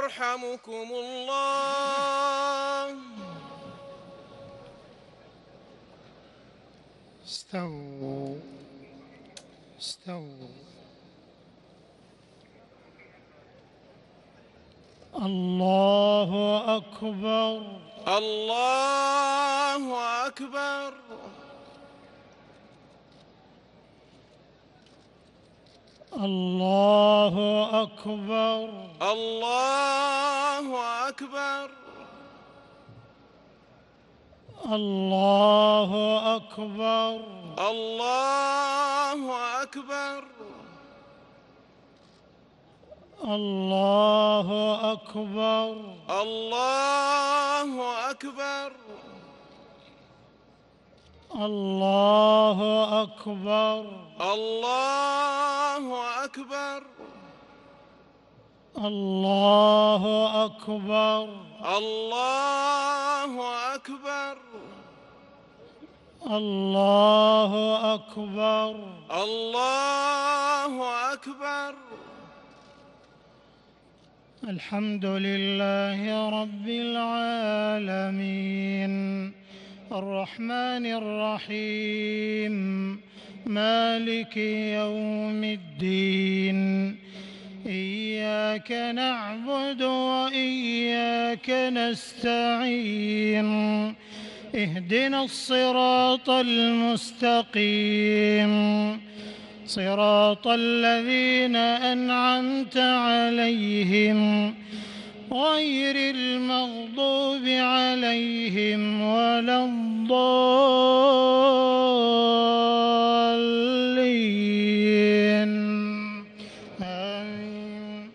يرحمكم الله. استووا استووا. الله أكبر الله أكبر. الله أكبر الله أكبر. الله أكبر الله أكبر. الله أكبر الله أكبر. الله أكبر الله أكبر. الله أكبر الله أكبر. الله أكبر الله أكبر. الحمد لله رب العالمين الرحمن الرحيم مالك يوم الدين إياك نعبد وإياك نستعين اهدنا الصراط المستقيم صراط الذين أنعمت عليهم غير المغضوب عليهم ولا الضالين آمين.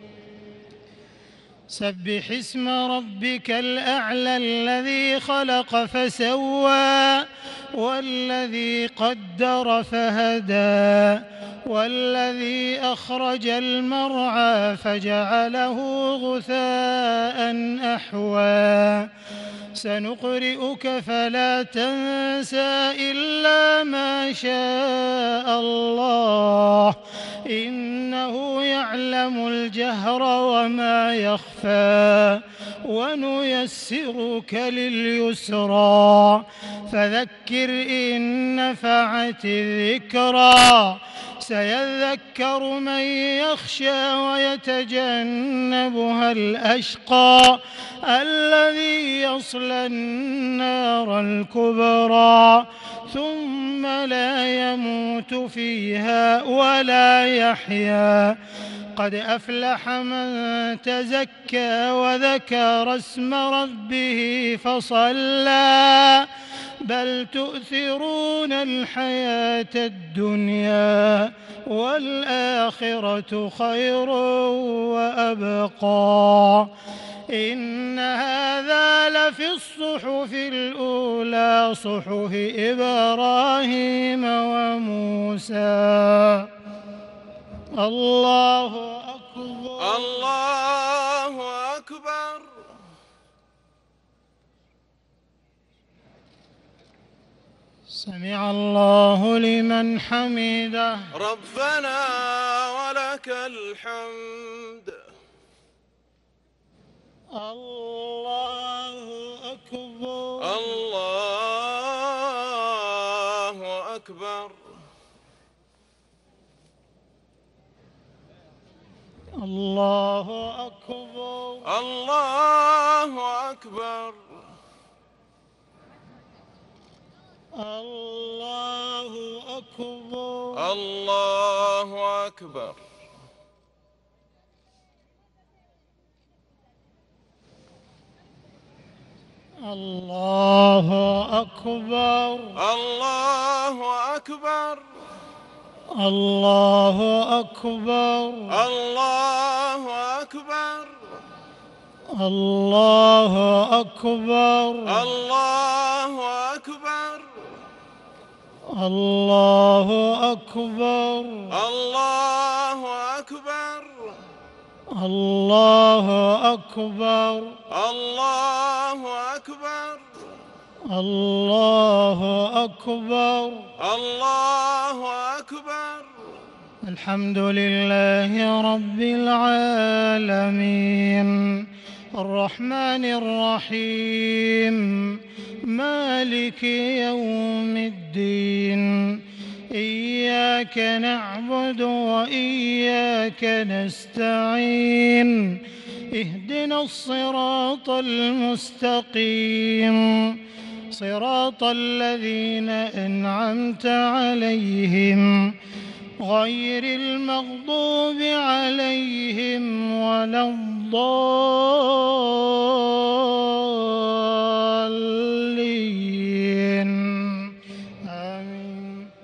سبح اسم ربك الأعلى الذي خلق فسوى والذي قدر فهدى والذي أخرج المرعى فجعله غثاء أحوى سنقرئك فلا تنسى إلا ما شاء الله إنه يعلم الجهر وما يخفى ونيسرك لليسرى فذكر إن نفعت الذكرى سيذكر من يخشى ويتجنبها الأشقى الذي يصلى النار الكبرى ثم لا يموت فيها ولا يحيا قد أفلح من تزكى وذكر اسم ربه فصلى بل تؤثرون الحياة الدنيا والآخرة خير وأبقى إن هذا لفي الصحف الأولى صحف إبراهيم وموسى الله أكبر الله أكبر. سمع الله لمن حمده ربنا ولك الحمد. الله أكبر الله أكبر. الله أكبر الله أكبر. الله أكبر الله أكبر. الله أكبر الله أكبر. الله أكبر الله أكبر. الله أكبر الله أكبر. الله أكبر الله أكبر. الله أكبر الله أكبر. الله أكبر الله أكبر. الحمد لله رب العالمين الرحمن الرحيم مالك يوم الدين إياك نعبد وإياك نستعين اهدنا الصراط المستقيم صراط الذين أنعمت عليهم غير المغضوب عليهم ولا الضالين آمين.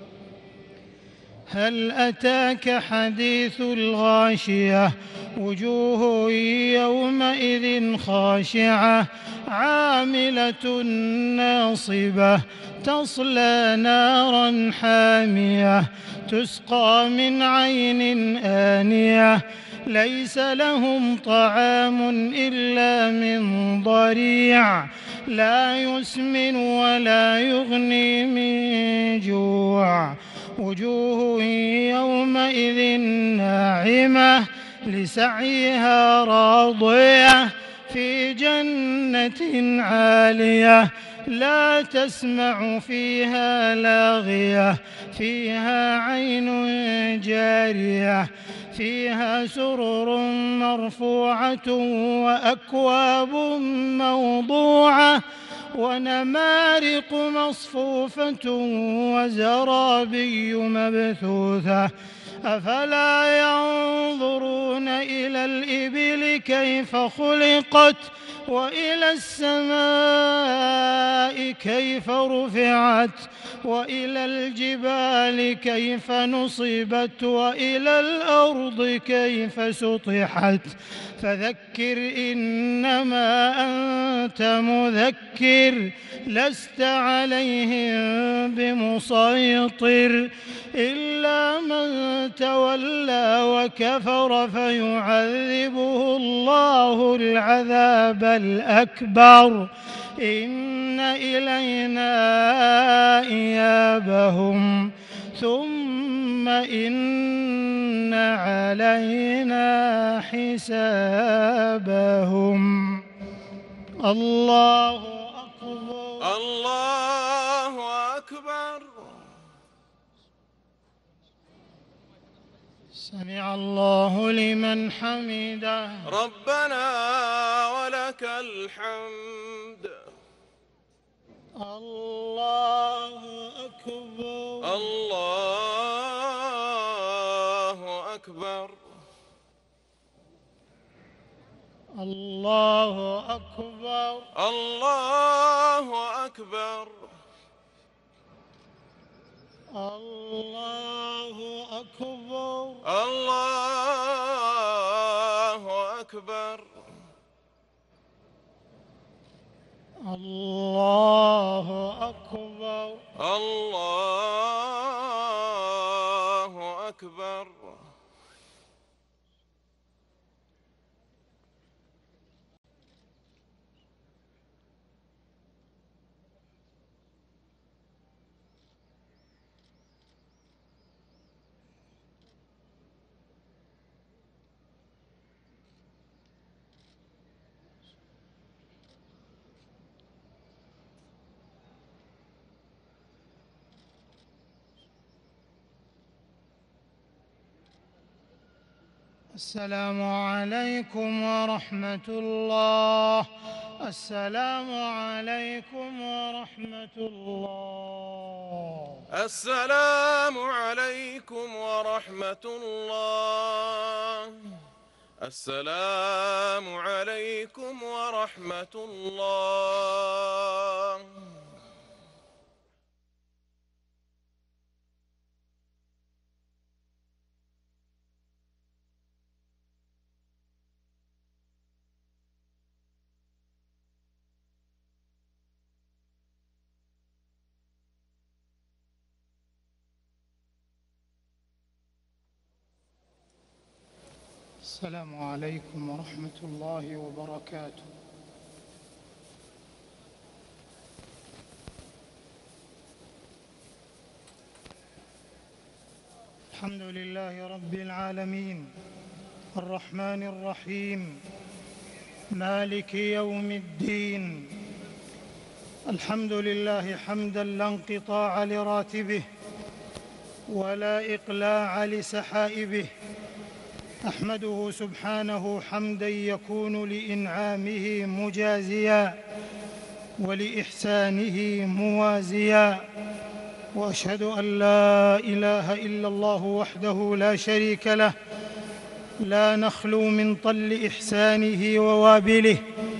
هل أتاك حديث الغاشية وجوه يومئذ خاشعة عاملة ناصبة تصلى نارا حامية تسقى من عين آنية ليس لهم طعام إلا من ضريع لا يسمن ولا يغني من جوع وجوه يومئذ ناعمة لسعيها راضية في جنة عالية لا تسمع فيها لاغية فيها عين جارية فيها سرر مرفوعة وأكواب موضوعة ونمارق مصفوفة وزرابي مبثوثة أفلا ينظرون إلى الإبل كيف خلقت وإلى السماء كيف رفعت وإلى الجبال كيف نصبت وإلى الأرض كيف سطحت فذكر إنما أنت مذكر لست عليهم بمسيطر إلا من تولى وكفر فيعذبه الله العذاب الأكبر إن إلينا إيابهم ثم إن علينا حسابهم. الله أكبر الله أكبر. سمع الله لمن حمده ربنا ولك الحمد. الله أكبر الله أكبر. الله أكبر الله أكبر. الله أكبر الله أكبر. الله أكبر الله أكبر. السلام عليكم ورحمة الله. السلام عليكم ورحمة الله. السلام عليكم ورحمة الله. السلام عليكم ورحمة الله. السلام عليكم ورحمة الله وبركاته. الحمد لله رب العالمين الرحمن الرحيم مالك يوم الدين. الحمد لله حمدا لا انقطاع لراتبه ولا إقلاع لسحائبه. أحمده سبحانه حمدا يكون لإنعامه مجازيا ولإحسانه موازيا، وأشهد أن لا إله إلا الله وحده لا شريك له، لا نخلو من طل إحسانه ووابله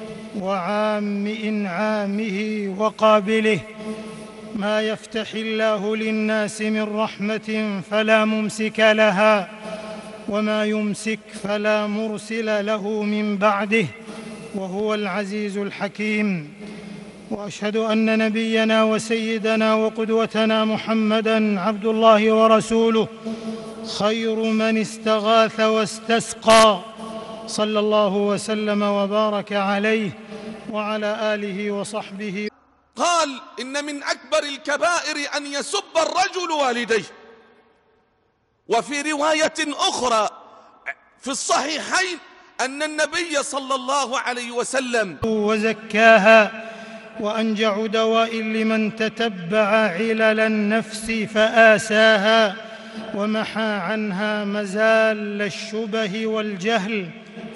وعام إنعامه وقابله. ما يفتح الله للناس من رحمة فلا ممسك لها، وما يمسك فلا مرسل له من بعده، وهو العزيز الحكيم. وأشهد أن نبينا وسيدنا وقدوتنا محمدًا عبد الله ورسوله، خير من استغاث واستسقى، صلى الله وسلم وبارك عليه وعلى آله وصحبه. قال: إن من أكبر الكبائر أن يسب الرجل والديه. وفي رواية أخرى في الصحيحين أن النبي صلى الله عليه وسلم وزكاها، وأنجع دواء لمن تتبع علل النفس فآساها، ومحى عنها مزال الشبه والجهل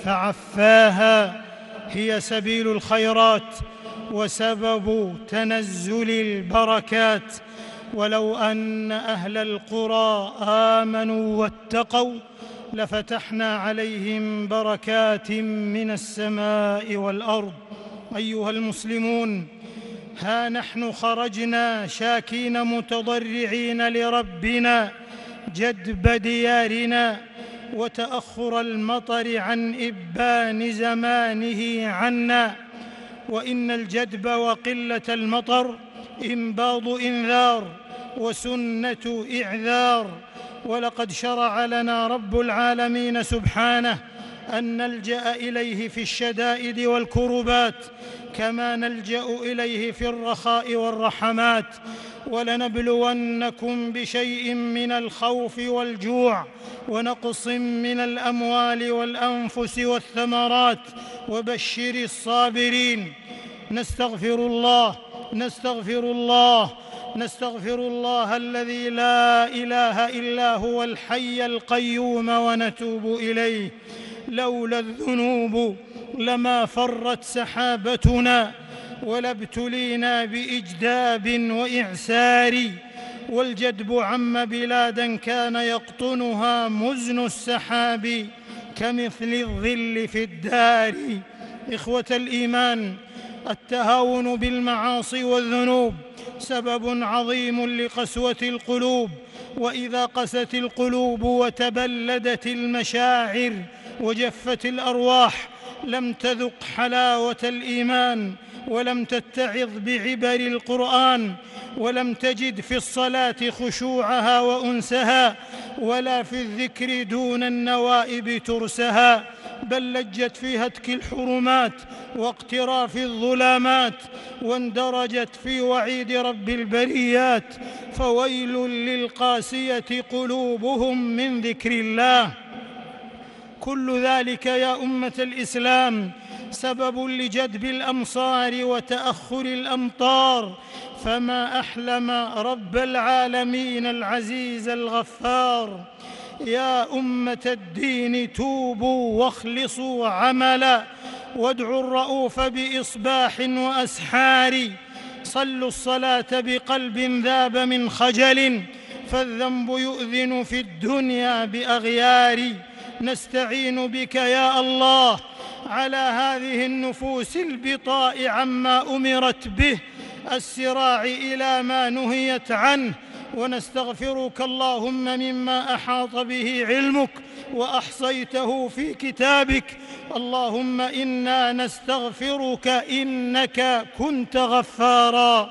فعفاها. هي سبيل الخيرات وسبب تنزل البركات. ولو أن أهل القرى آمنوا واتقوا لفتحنا عليهم بركات من السماء والأرض. أيها المسلمون، ها نحن خرجنا شاكين متضرعين لربنا جدب ديارنا وتأخر المطر عن إبان زمانه عنا. وإن الجدب وقلة المطر إنباض إنذار وسنة إعذار. ولقد شرع لنا رب العالمين سبحانه أن نلجأ إليه في الشدائد والكربات كما نلجأ إليه في الرخاء والرحمات. ولنبلونكم بشيء من الخوف والجوع ونقص من الأموال والأنفس والثمرات وبشر الصابرين. نستغفر الله الذي لا إله إلا هو الحي القيوم ونتوب إليه. لولا الذنوب لما فرت سحابتنا ولا ابتلينا بإجداب وإعسار. والجدب عم بلادا كان يقطنها مزن السحاب كمثل الظل في الدار. إخوة الإيمان، التهاون بالمعاصي والذنوب سبب عظيم لقسوة القلوب. وإذا قست القلوب وتبلدت المشاعر وجفت الأرواح لم تذق حلاوة الإيمان، ولم تتعظ بعبر القرآن، ولم تجد في الصلاة خشوعها وأنسها، ولا في الذكر دون النوائب ترسها، بل لجت في هتك الحرمات واقتراف الظلامات، واندرجت في وعيد رب البريات. فويل للقاسية قلوبهم من ذكر الله. كل ذلك يا أمة الإسلام سبب لجدب الأمصار وتأخر الأمطار. فما أحلم رب العالمين العزيز الغفار. يا أمة الدين، توبوا واخلصوا عملا وادعوا الرؤوف بإصباح وأسحار. صلوا الصلاة بقلب ذاب من خجل، فالذنب يؤذن في الدنيا بأغيار. نستعين بك يا الله على هذه النفوس البطاء عما أمرت به، السراع إلى ما نهيت عنه. ونستغفرك اللهم مما أحاط به علمك وأحصيته في كتابك. اللهم إنا نستغفرك إنك كنت غفارا.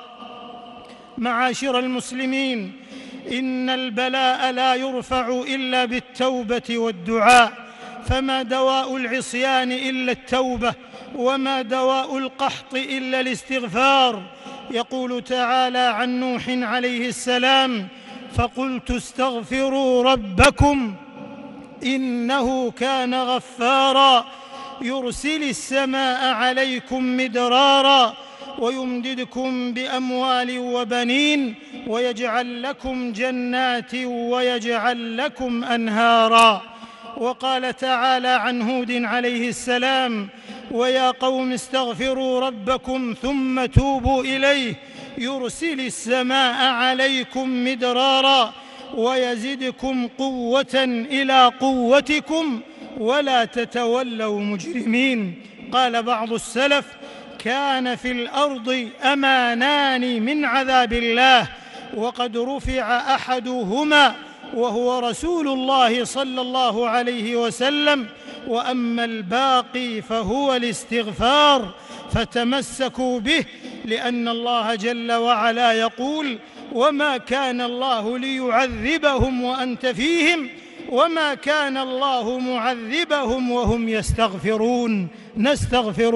معاشر المسلمين، إن البلاء لا يرفع إلا بالتوبة والدعاء، فما دواء العصيان إلا التوبة، وما دواء القحط إلا الاستغفار. يقول تعالى عن نوح عليه السلام: فقلت استغفروا ربكم إنه كان غفارا يرسل السماء عليكم مدرارا ويمددكم بأموال وبنين ويجعل لكم جنات ويجعل لكم أنهارا. وقال تعالى عن هود عليه السلام: ويا قوم استغفروا ربكم ثم توبوا إليه يرسل السماء عليكم مدرارا ويزدكم قوة إلى قوتكم ولا تتولوا مجرمين. قال بعض السلف: كان في الأرض أمانان من عذاب الله وقد رفع أحدهما وهو رسول الله صلى الله عليه وسلم، وأما الباقي فهو الاستغفار، فتمسكوا به، لأن الله جل وعلا يقول: وما كان الله ليعذبهم وأنت فيهم وما كان الله معذبهم وهم يستغفرون. نستغفر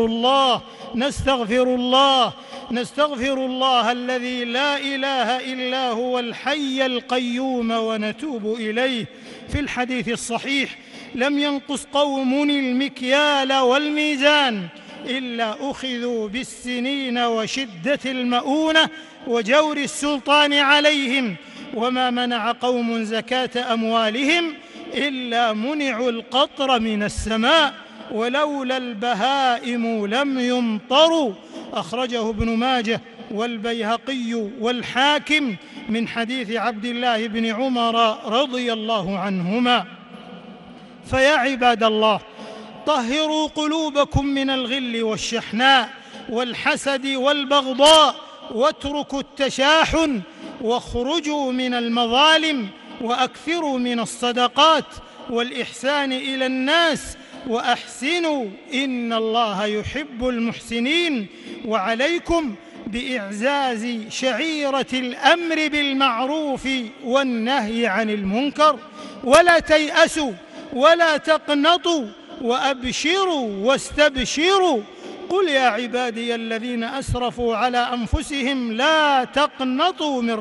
الله الذي لا إله إلا هو الحي القيوم ونتوب إليه. في الحديث الصحيح: لم ينقص قوم المكيال والميزان إلا أخذوا بالسنين وشدة المؤونة وجور السلطان عليهم، وما منع قوم زكاة أموالهم إلا منعوا القطر من السماء، ولولا البهائم لم يمطروا. أخرجه ابن ماجه والبيهقي والحاكم من حديث عبد الله بن عمر رضي الله عنهما. فيا عباد الله، طهروا قلوبكم من الغل والشحناء والحسد والبغضاء، واتركوا التشاحن، واخرجوا من المظالم، وأكثروا من الصدقات والإحسان إلى الناس، وأحسنوا إن الله يحب المحسنين. وعليكم بإعزاز شعيرة الأمر بالمعروف والنهي عن المنكر، ولا تيأسوا ولا تقنطوا، وأبشروا واستبشروا. قل يا عبادي الذين أسرفوا على أنفسهم لا تقنطوا من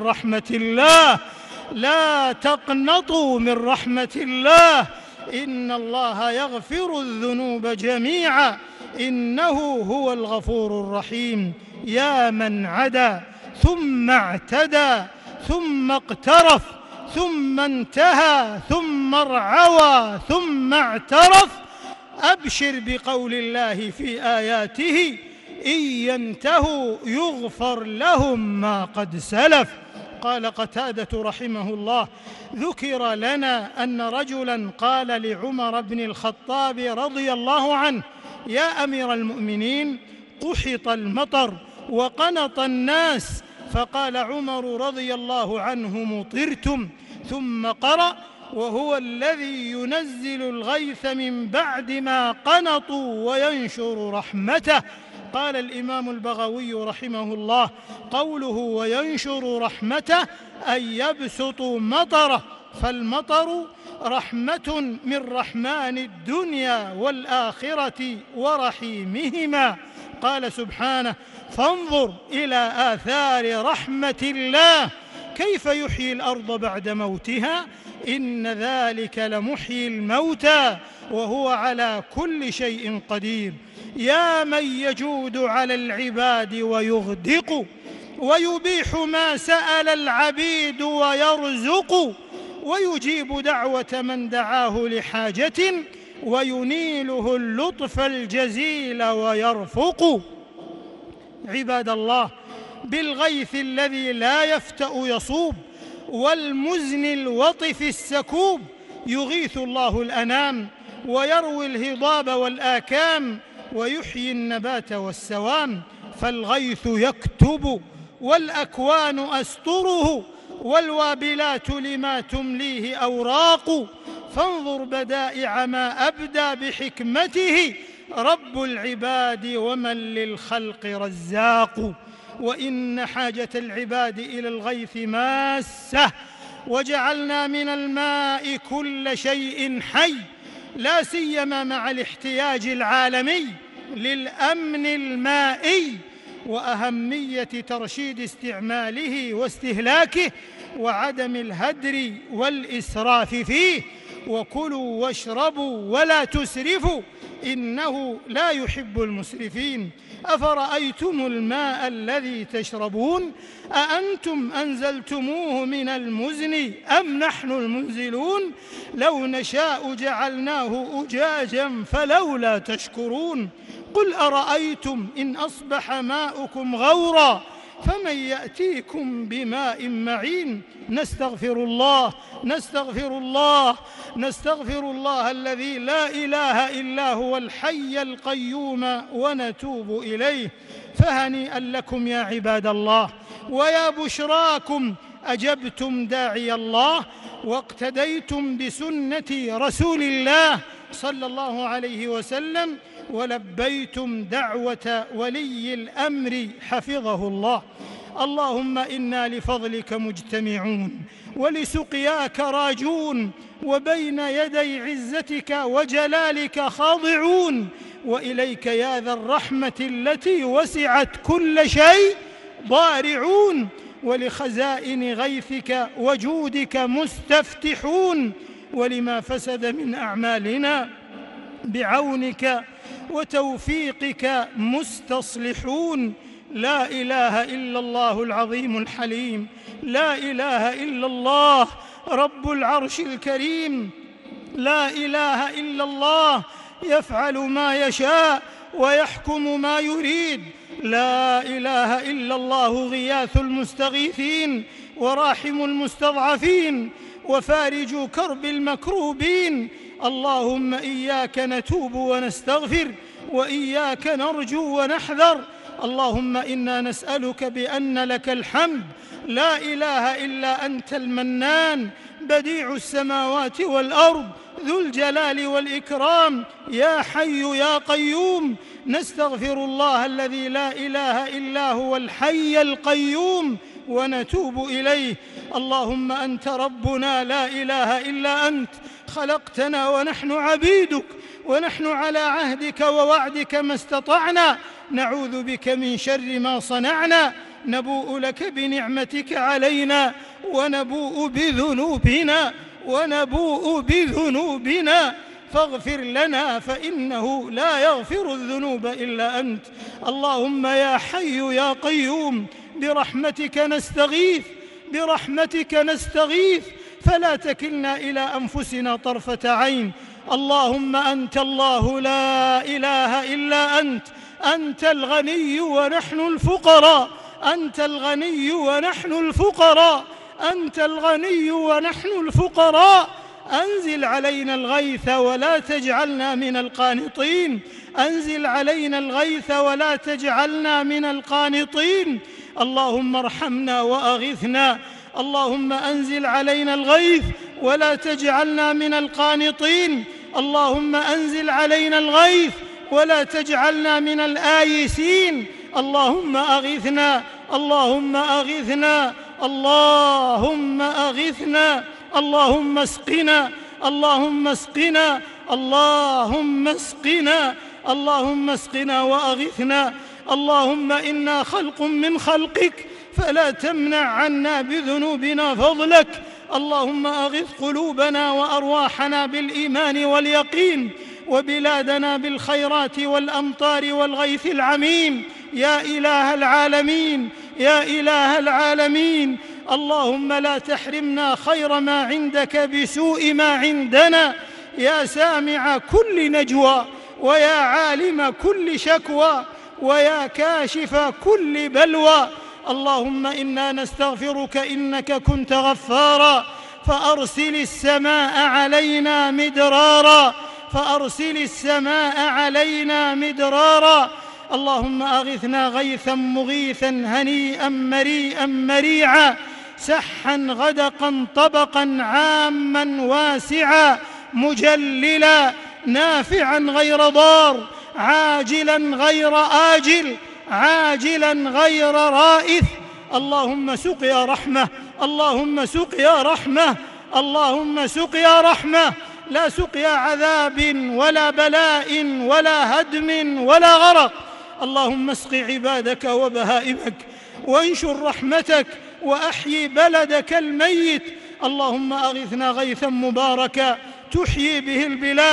رحمة الله، إن الله يغفر الذنوب جميعا إنه هو الغفور الرحيم. يا من عدا ثم اعتدى ثم اقترف ثم انتهى ثم ارعوى ثم اعترف، أبشر بقول الله في آياته: إن ينتهوا يغفر لهم ما قد سلف. قال قتادة رحمه الله: ذكر لنا أن رجلا قال لعمر بن الخطاب رضي الله عنه: يا أمير المؤمنين، قحط المطر وقنط الناس. فقال عمر رضي الله عنه: مطرتم. ثم قرأ: وهو الذي ينزل الغيث من بعد ما قنطوا وينشر رحمته. قال الإمام البغوي رحمه الله: قوله وينشر رحمته أي يبسط مطره، فالمطر رحمة من رحمن الدنيا والآخرة ورحيمهما. قال سبحانه: فانظر إلى آثار رحمة الله كيف يحيي الأرض بعد موتها إن ذلك لمحيي الموتى وهو على كل شيء قدير. يا من يجود على العباد ويغدق ويبيح ما سأل العبيد ويرزق، ويجيب دعوة من دعاه لحاجة وينيله اللطف الجزيل ويرفق. عباد الله، بالغيث الذي لا يفتأ يصوب والمزن الوطف السكوب يغيث الله الأنام ويروي الهضاب والآكام ويحيي النبات والسوام. فالغيث يكتب والأكوان أسطره والوابلات لما تمليه أوراق. فانظر بدائع ما أبدى بحكمته رب العباد ومن للخلق رزاق. وإن حاجة العباد إلى الغيث ماسة، وجعلنا من الماء كل شيء حي، لا سيما مع الاحتياج العالمي للأمن المائي وأهمية ترشيد استعماله واستهلاكه وعدم الهدر والإسراف فيه. وكلوا واشربوا ولا تسرفوا إنه لا يحب المسرفين. أفرأيتم الماء الذي تشربون أأنتم أنزلتموه من المزن أم نحن المنزلون لو نشاء جعلناه أجاجا فلولا تشكرون قل أرأيتم إن أصبح ماؤكم غورا فمن يأتيكم بماء معين نستغفر الله الذي لا إله إلا هو الحي القيوم ونتوب إليه. فهنيئا لكم يا عباد الله، ويا بشراكم أجبتم داعي الله واقتديتم بسنة رسول الله صلى الله عليه وسلم ولبيتم دعوة ولي الأمر حفظه الله. اللهم إنا لفضلك مجتمعون ولسقياك راجون وبين يدي عزتك وجلالك خاضعون، وإليك يا ذا الرحمة التي وسعت كل شيء ضارعون، ولخزائن غيثك وجودك مستفتحون، ولما فسد من أعمالنا بعونك وتوفيقك مستصلحون. لا إله إلا الله العظيم الحليم، لا إله إلا الله رب العرش الكريم، لا إله إلا الله يفعل ما يشاء ويحكم ما يريد، لا إله إلا الله غياث المستغيثين وراحم المستضعفين وفارج كرب المكروبين. اللهم إياك نتوب ونستغفر وإياك نرجو ونحذر. اللهم إنا نسألك بأن لك الحمد، لا إله إلا أنت المنان بديع السماوات والأرض ذو الجلال والإكرام، يا حي يا قيوم. نستغفر الله الذي لا إله إلا هو الحي القيوم ونتوب إليه. اللهم أنت ربنا لا إله إلا أنت، خلقتنا ونحن عبيدك، ونحن على عهدك ووعدك ما استطعنا، نعوذ بك من شر ما صنعنا، نبوء لك بنعمتك علينا ونبوء بذنوبنا فاغفر لنا فإنه لا يغفر الذنوب إلا أنت. اللهم يا حي يا قيوم برحمتك نستغيث فلا تكلنا إلى أنفسنا طرفة عين. اللهم أنت الله لا إله إلا أنت، أنت الغني ونحن الفقراء، أنت الغني ونحن الفقراء، أنت الغني ونحن الفقراء. أنزل علينا الغيث ولا تجعلنا من القانطين، أنزل علينا الغيث ولا تجعلنا من القانطين. اللهم ارحمنا وأغثنا، اللهم أنزل علينا الغيث ولا تجعلنا من القانطين. اللهم أنزل علينا الغيث ولا تجعلنا من الآيسين. اللهم أغثنا، اللهم أغثنا، اللهم أغثنا، اللهم اسقنا، اللهم اسقنا، اللهم اسقنا، اللهم اسقنا وأغثنا. اللهم إنا خلق من خلقك فلا تمنع عنا بذنوبنا فضلك. اللهم أغث قلوبنا وأرواحنا بالإيمان واليقين، وبلادنا بالخيرات والأمطار والغيث العميم، يا إله العالمين، يا إله العالمين. اللهم لا تحرمنا خير ما عندك بسوء ما عندنا، يا سامع كل نجوى، ويا عالم كل شكوى، ويا كاشف كل بلوى. اللهم إنا نستغفرك إنك كنت غفارا، فأرسل السماء علينا مدرارا، فأرسل السماء علينا مدرارا. اللهم أغثنا غيثا مغيثا هنيئا مريئا مريعا، سحا غدقا طبقا عاما واسعا مجللا نافعا غير ضار، عاجلا غير آجل، عاجلا غير رائث. اللهم سقيا رحمة، اللهم سقيا رحمة، اللهم سقيا رحمة، لا سقيا عذاب ولا بلاء ولا هدم ولا غرق. اللهم اسق عبادك وبهائمك، وانشر رحمتك، وأحيي بلدك الميت. اللهم أغثنا غيثا مباركا تحيي به البلاد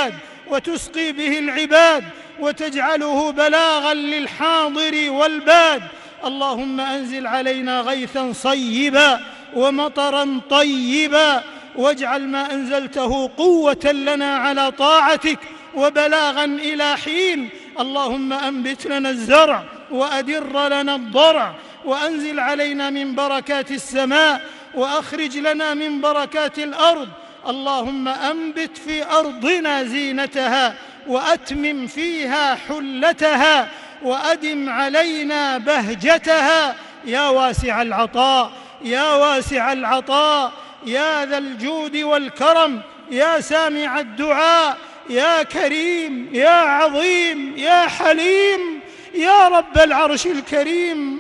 وتسقي به العباد وتجعله بلاغا للحاضر والباد. اللهم أنزل علينا غيثا صيبا ومطرا طيبا، واجعل ما أنزلته قوة لنا على طاعتك وبلاغا إلى حين. اللهم أنبت لنا الزرع وأدر لنا الضرع، وأنزل علينا من بركات السماء وأخرج لنا من بركات الأرض. اللهم أنبت في أرضنا زينتها وأتمم فيها حلتها وأدم علينا بهجتها يا واسع العطاء يا واسع العطاء يا ذا الجود والكرم يا سامع الدعاء يا كريم يا عظيم يا حليم يا رب العرش الكريم.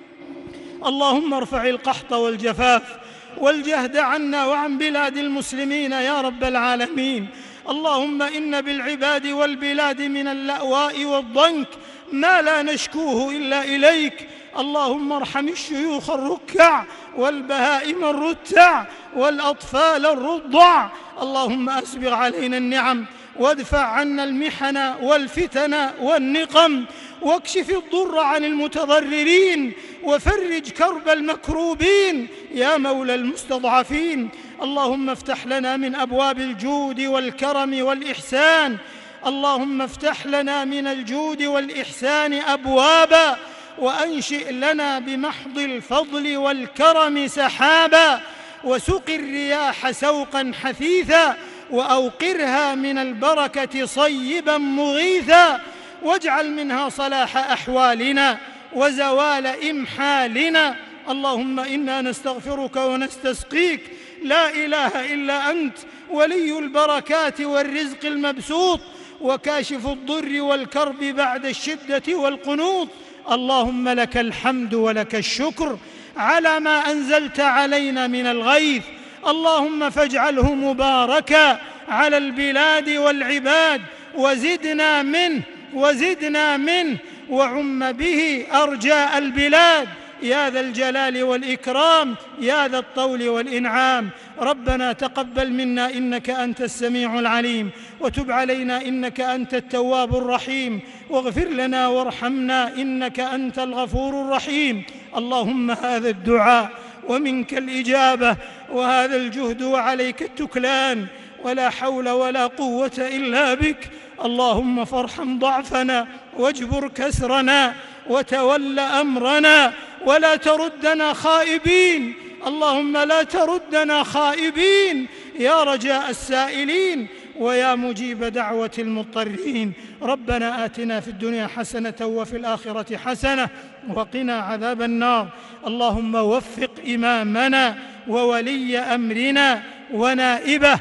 اللهم ارفع القحط والجفاف والجهد عنا وعن بلاد المسلمين يا رب العالمين. اللهم إن بالعباد والبلاد من اللأواء والضنك ما لا نشكوه إلا إليك. اللهم ارحم الشيوخ الركع والبهائم الرتع والأطفال الرضع. اللهم أسبغ علينا النعم وادفع عنا المحن والفتن والنقم، واكشف الضر عن المتضررين وفرج كرب المكروبين يا مولى المستضعفين. اللهم افتح لنا من أبواب الجود والكرم والإحسان، اللهم افتح لنا من الجود والإحسان أبوابا، وأنشئ لنا بمحض الفضل والكرم سحابا، وسق الرياح سوقا حثيثا، وأوقرها من البركة صيبا مغيثا، واجعل منها صلاح أحوالنا وزوال إمحالنا. اللهم إنا نستغفرك ونستسقيك، لا إله إلا أنت، ولي البركات والرزق المبسوط وكاشف الضر والكرب بعد الشدة والقنوط. اللهم لك الحمد ولك الشكر على ما أنزلت علينا من الغيث، اللهم فاجعله مباركا على البلاد والعباد، وزدنا منه وعم به أرجاء البلاد يا ذا الجلال والإكرام يا ذا الطول والإنعام. ربنا تقبل منا إنك أنت السميع العليم، وتب علينا إنك أنت التواب الرحيم، واغفر لنا وارحمنا إنك أنت الغفور الرحيم. اللهم هذا الدعاء ومنك الإجابة، وهذا الجهد وعليك التكلان، ولا حول ولا قوة إلا بك. اللهم فارحم ضعفنا واجبر كسرنا وتول أمرنا، ولا تردنا خائبين. اللهم لا تردنا خائبين يا رجاء السائلين ويا مجيب دعوة المضطرين. ربنا آتنا في الدنيا حسنة وفي الآخرة حسنة وقنا عذاب النار. اللهم وفق إمامنا وولي أمرنا ونائبه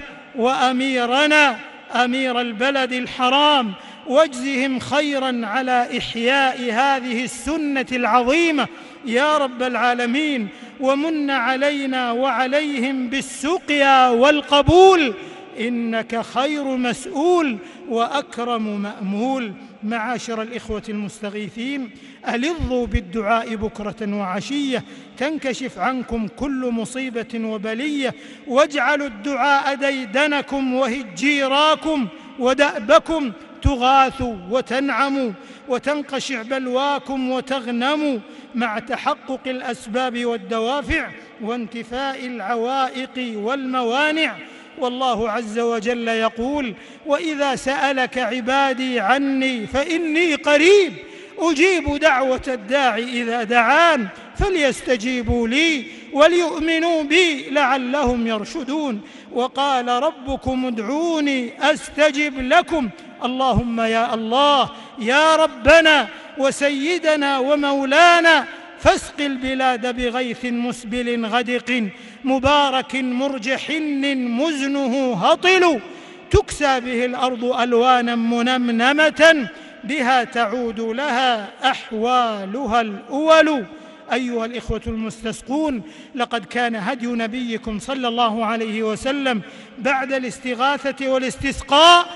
وأميرنا أمير البلد الحرام، واجزهم خيرا على إحياء هذه السنة العظيمة يا رب العالمين، ومن علينا وعليهم بالسقيا والقبول، إنك خير مسؤول وأكرم مأمول. معاشر الإخوة المستغيثين، ألظوا بالدعاء بكرة وعشية تنكشف عنكم كل مصيبة وبلية، واجعلوا الدعاء ديدنكم وهجيراكم ودأبكم، تغاثوا وتنعموا وتنقشع بلواكم وتغنموا، مع تحقق الأسباب والدوافع وانتفاء العوائق والموانع. والله عز وجل يقول: وإذا سألك عبادي عني فإني قريب أجيب دعوة الداع إذا دعان فليستجيبوا لي وليؤمنوا بي لعلهم يرشدون. وقال ربكم ادعوني أستجب لكم. اللهم يا الله يا ربنا وسيدنا ومولانا، فاسق البلاد بغيث مسبل غدق مبارك مرجحن مزنه هطل، تكسى به الأرض ألوانا منمنمة بها تعود لها أحوالها الأول. أيها الإخوة المستسقون، لقد كان هدي نبيكم صلى الله عليه وسلم بعد الاستغاثة والاستسقاء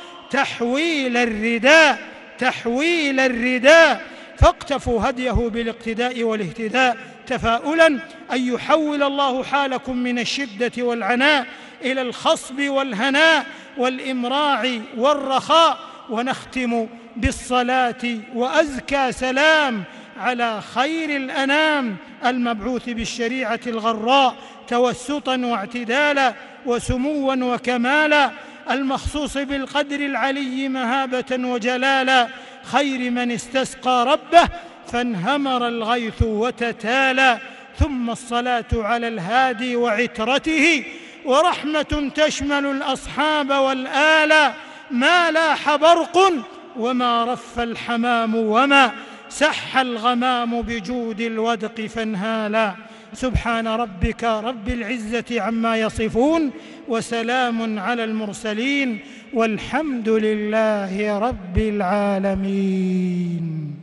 تحويل الرداء، فاقتفوا هديه بالاقتداء والاهتداء، تفاؤلا أن يحول الله حالكم من الشدة والعناء إلى الخصب والهناء والإمراع والرخاء. ونختم بالصلاة وأزكى سلام على خير الأنام المبعوث بالشريعة الغراء توسطا واعتدالا وسموا وكمالا، المخصوص بالقدر العلي مهابة وجلالا، خير من استسقى ربه فانهمر الغيث وتتالى. ثم الصلاة على الهادي وعترته، ورحمة تشمل الأصحاب والآل، ما لاح برق وما رف الحمام وما سح الغمام بجود الودق فانهالا. سبحان ربك رب العزة عما يصفون، وسلام على المرسلين، والحمد لله رب العالمين.